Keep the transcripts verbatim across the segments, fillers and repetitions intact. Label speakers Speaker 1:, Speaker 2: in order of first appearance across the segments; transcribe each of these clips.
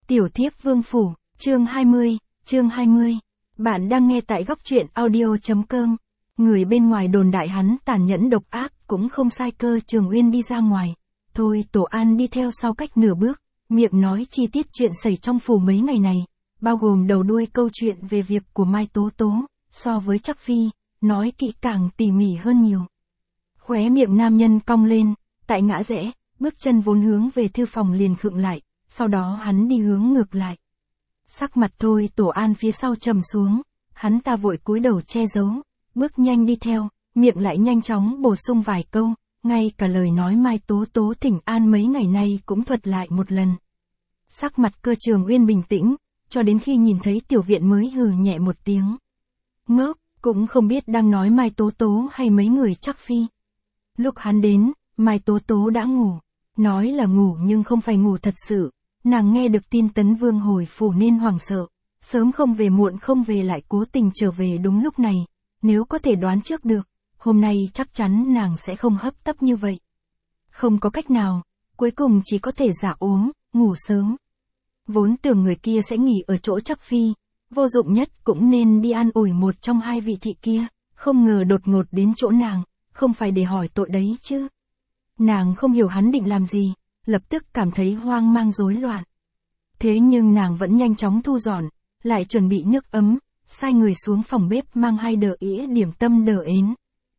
Speaker 1: Tiểu thiếp vương phủ, chương hai mươi, chương hai mươi. Bạn đang nghe tại góc truyện audio.com. Người bên ngoài đồn đại hắn tàn nhẫn độc ác cũng không sai. Cơ Trường Uyên đi ra ngoài. Thôi Tổ An đi theo sau cách nửa bước, miệng nói chi tiết chuyện xảy trong phủ mấy ngày này, bao gồm đầu đuôi câu chuyện về việc của Mai Tố Tố, so với Trắc Phi, nói kỹ càng tỉ mỉ hơn nhiều. Khóe miệng nam nhân cong lên, tại ngã rẽ, bước chân vốn hướng về thư phòng liền khựng lại, sau đó hắn đi hướng ngược lại. Sắc mặt Thôi Tổ An phía sau trầm xuống, hắn ta vội cúi đầu che giấu, bước nhanh đi theo, miệng lại nhanh chóng bổ sung vài câu, ngay cả lời nói Mai Tố Tố thỉnh an mấy ngày nay cũng thuật lại một lần. Sắc mặt Cơ Trường Uyên bình tĩnh, cho đến khi nhìn thấy tiểu viện mới hừ nhẹ một tiếng. Ngốc, cũng không biết đang nói Mai Tố Tố hay mấy người Trắc Phi. Lúc hắn đến, Mai Tố Tố đã ngủ, nói là ngủ nhưng không phải ngủ thật sự. Nàng nghe được tin Tấn Vương hồi phủ nên hoảng sợ, sớm không về muộn không về lại cố tình trở về đúng lúc này, nếu có thể đoán trước được, hôm nay chắc chắn nàng sẽ không hấp tấp như vậy. Không có cách nào, cuối cùng chỉ có thể giả ốm, ngủ sớm. Vốn tưởng người kia sẽ nghỉ ở chỗ Trắc Phi, vô dụng nhất cũng nên đi an ủi một trong hai vị thị kia, không ngờ đột ngột đến chỗ nàng, không phải để hỏi tội đấy chứ. Nàng không hiểu hắn định làm gì, lập tức cảm thấy hoang mang rối loạn. Thế nhưng nàng vẫn nhanh chóng thu dọn, lại chuẩn bị nước ấm, sai người xuống phòng bếp mang hai đờ ĩa điểm tâm đờ ến.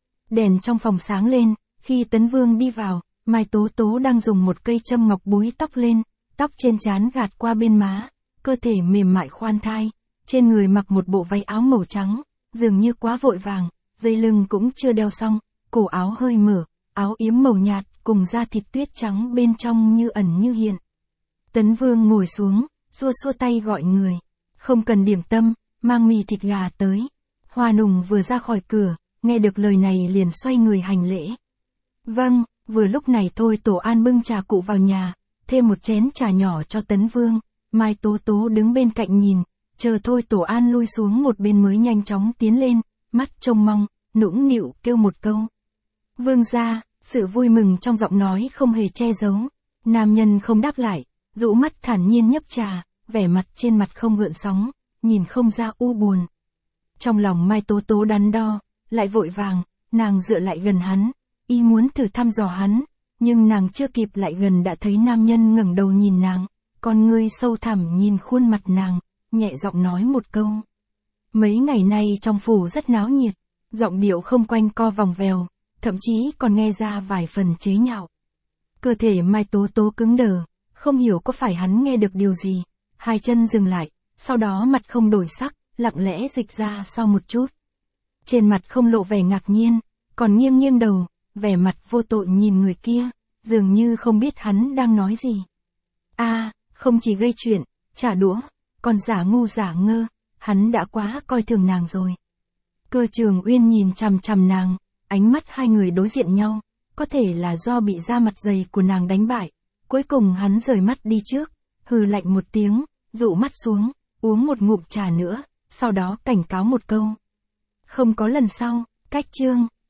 Speaker 1: Đèn trong phòng sáng lên, khi Tấn Vương đi vào, Mai Tố Tố đang dùng một cây châm ngọc búi tóc lên, tóc trên trán gạt qua bên má, cơ thể mềm mại khoan thai, trên người mặc một bộ váy áo màu trắng, dường như quá vội vàng, dây lưng cũng chưa đeo xong, cổ áo hơi mở, áo yếm màu nhạt, cùng da thịt tuyết trắng bên trong như ẩn như hiện. Tấn Vương ngồi xuống, xua xua tay gọi người, không cần điểm tâm, mang mì thịt gà tới. Hoa Nùng vừa ra khỏi cửa, nghe được lời này liền xoay người hành lễ. Vâng, vừa lúc này Thôi Tổ An bưng trà cụ vào nhà, thêm một chén trà nhỏ cho Tấn Vương. Mai Tố Tố đứng bên cạnh nhìn, chờ Thôi Tổ An lui xuống một bên mới nhanh chóng tiến lên, mắt trông mong, nũng nịu kêu một câu. Vương gia. Sự vui mừng trong giọng nói không hề che giấu. Nam nhân không đáp lại, dụ mắt thản nhiên nhấp trà, vẻ mặt trên mặt không gợn sóng, nhìn không ra u buồn. Trong lòng Mai Tố Tố đắn đo, lại vội vàng, nàng dựa lại gần hắn, y muốn thử thăm dò hắn, nhưng nàng chưa kịp lại gần đã thấy nam nhân ngẩng đầu nhìn nàng, con ngươi sâu thẳm nhìn khuôn mặt nàng, nhẹ giọng nói một câu. Mấy ngày nay trong phủ rất náo nhiệt, giọng điệu không quanh co vòng vèo, thậm chí còn nghe ra vài phần chế nhạo. Cơ thể Mai Tố Tố cứng đờ, không hiểu có phải hắn nghe được điều gì, hai chân dừng lại, sau đó mặt không đổi sắc, lặng lẽ dịch ra sau một chút. Trên mặt không lộ vẻ ngạc nhiên, còn nghiêng nghiêng đầu, vẻ mặt vô tội nhìn người kia, dường như không biết hắn đang nói gì. A, à, không chỉ gây chuyện, trả đũa, còn giả ngu giả ngơ, hắn đã quá coi thường nàng rồi. Cơ Trường Uyên nhìn chằm chằm nàng, ánh mắt hai người đối diện nhau, có thể là do bị da mặt dày của nàng đánh bại. Cuối cùng hắn rời mắt đi trước, hừ lạnh một tiếng, dụ mắt xuống, uống một ngụm trà nữa, sau đó cảnh cáo một câu. Không có lần sau, cách chương.